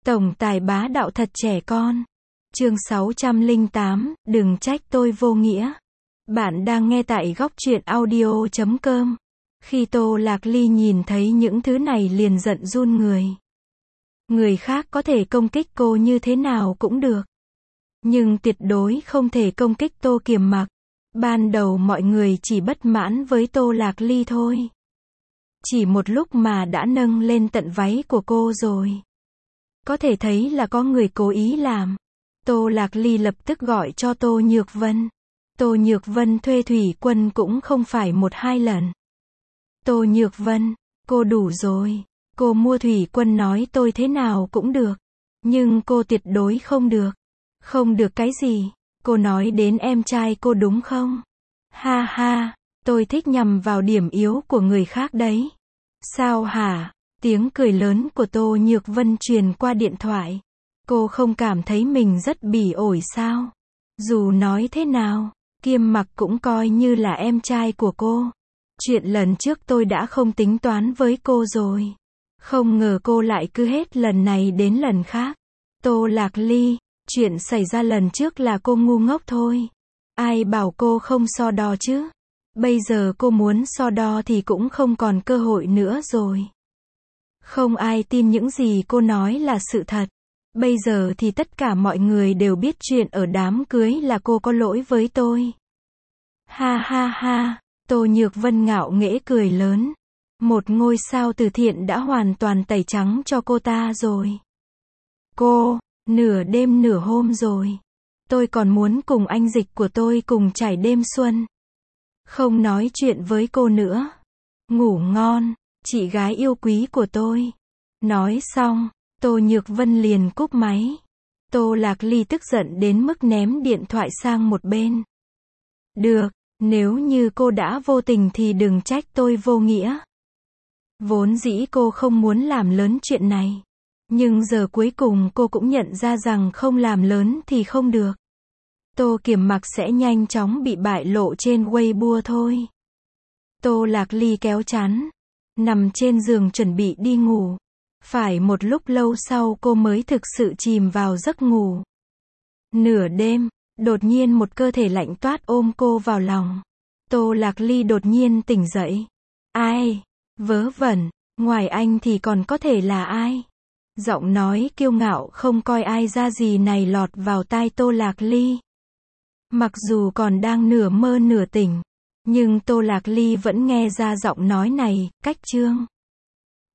Tổng tài bá đạo thật trẻ con. Chương 608, đừng trách tôi vô nghĩa. Bạn đang nghe tại góc truyện audio.com. Khi Tô Lạc Ly nhìn thấy những thứ này liền giận run người. Người khác có thể công kích cô như thế nào cũng được. Nhưng tuyệt đối không thể công kích Tô Kiềm Mặc. Ban đầu mọi người chỉ bất mãn với Tô Lạc Ly thôi. Chỉ một lúc mà đã nâng lên tận váy của cô rồi. Có thể thấy là có người cố ý làm. Tô Lạc Ly lập tức gọi cho Tô Nhược Vân. Tô Nhược Vân thuê thủy quân cũng không phải 1-2 lần. Tô Nhược Vân, cô đủ rồi. Cô mua thủy quân nói tôi thế nào cũng được. Nhưng cô tuyệt đối không được. Không được cái gì? Cô nói đến em trai cô đúng không? Ha ha, tôi thích nhằm vào điểm yếu của người khác đấy. Sao hả? Tiếng cười lớn của Tô Nhược Vân truyền qua điện thoại. Cô không cảm thấy mình rất bỉ ổi sao? Dù nói thế nào, Kiềm Mặc cũng coi như là em trai của cô. Chuyện lần trước tôi đã không tính toán với cô rồi. Không ngờ cô lại cứ hết lần này đến lần khác. Tô Lạc Ly, chuyện xảy ra lần trước là cô ngu ngốc thôi. Ai bảo cô không so đo chứ? Bây giờ cô muốn so đo thì cũng không còn cơ hội nữa rồi. Không ai tin những gì cô nói là sự thật. Bây giờ thì tất cả mọi người đều biết chuyện ở đám cưới là cô có lỗi với tôi. Ha ha ha, Tô Nhược Vân ngạo nghễ cười lớn. Một ngôi sao từ thiện đã hoàn toàn tẩy trắng cho cô ta rồi. Cô, nửa đêm nửa hôm rồi. Tôi còn muốn cùng anh Dịch của tôi cùng trải đêm xuân. Không nói chuyện với cô nữa. Ngủ ngon, chị gái yêu quý của tôi. Nói xong, Tô Nhược Vân liền cúp máy. Tô Lạc Ly tức giận đến mức ném điện thoại sang một bên. Được, nếu như cô đã vô tình thì đừng trách tôi vô nghĩa. Vốn dĩ cô không muốn làm lớn chuyện này. Nhưng giờ cuối cùng cô cũng nhận ra rằng không làm lớn thì không được. Tô Kiềm Mặc sẽ nhanh chóng bị bại lộ trên Weibo thôi. Tô Lạc Ly kéo chăn, nằm trên giường chuẩn bị đi ngủ. Phải một lúc lâu sau cô mới thực sự chìm vào giấc ngủ. Nửa đêm, đột nhiên một cơ thể lạnh toát ôm cô vào lòng. Tô Lạc Ly đột nhiên tỉnh dậy. Ai? Vớ vẩn, ngoài anh thì còn có thể là ai? Giọng nói kiêu ngạo không coi ai ra gì này lọt vào tai Tô Lạc Ly. Mặc dù còn đang nửa mơ nửa tỉnh, nhưng Tô Lạc Ly vẫn nghe ra giọng nói này, cách chương.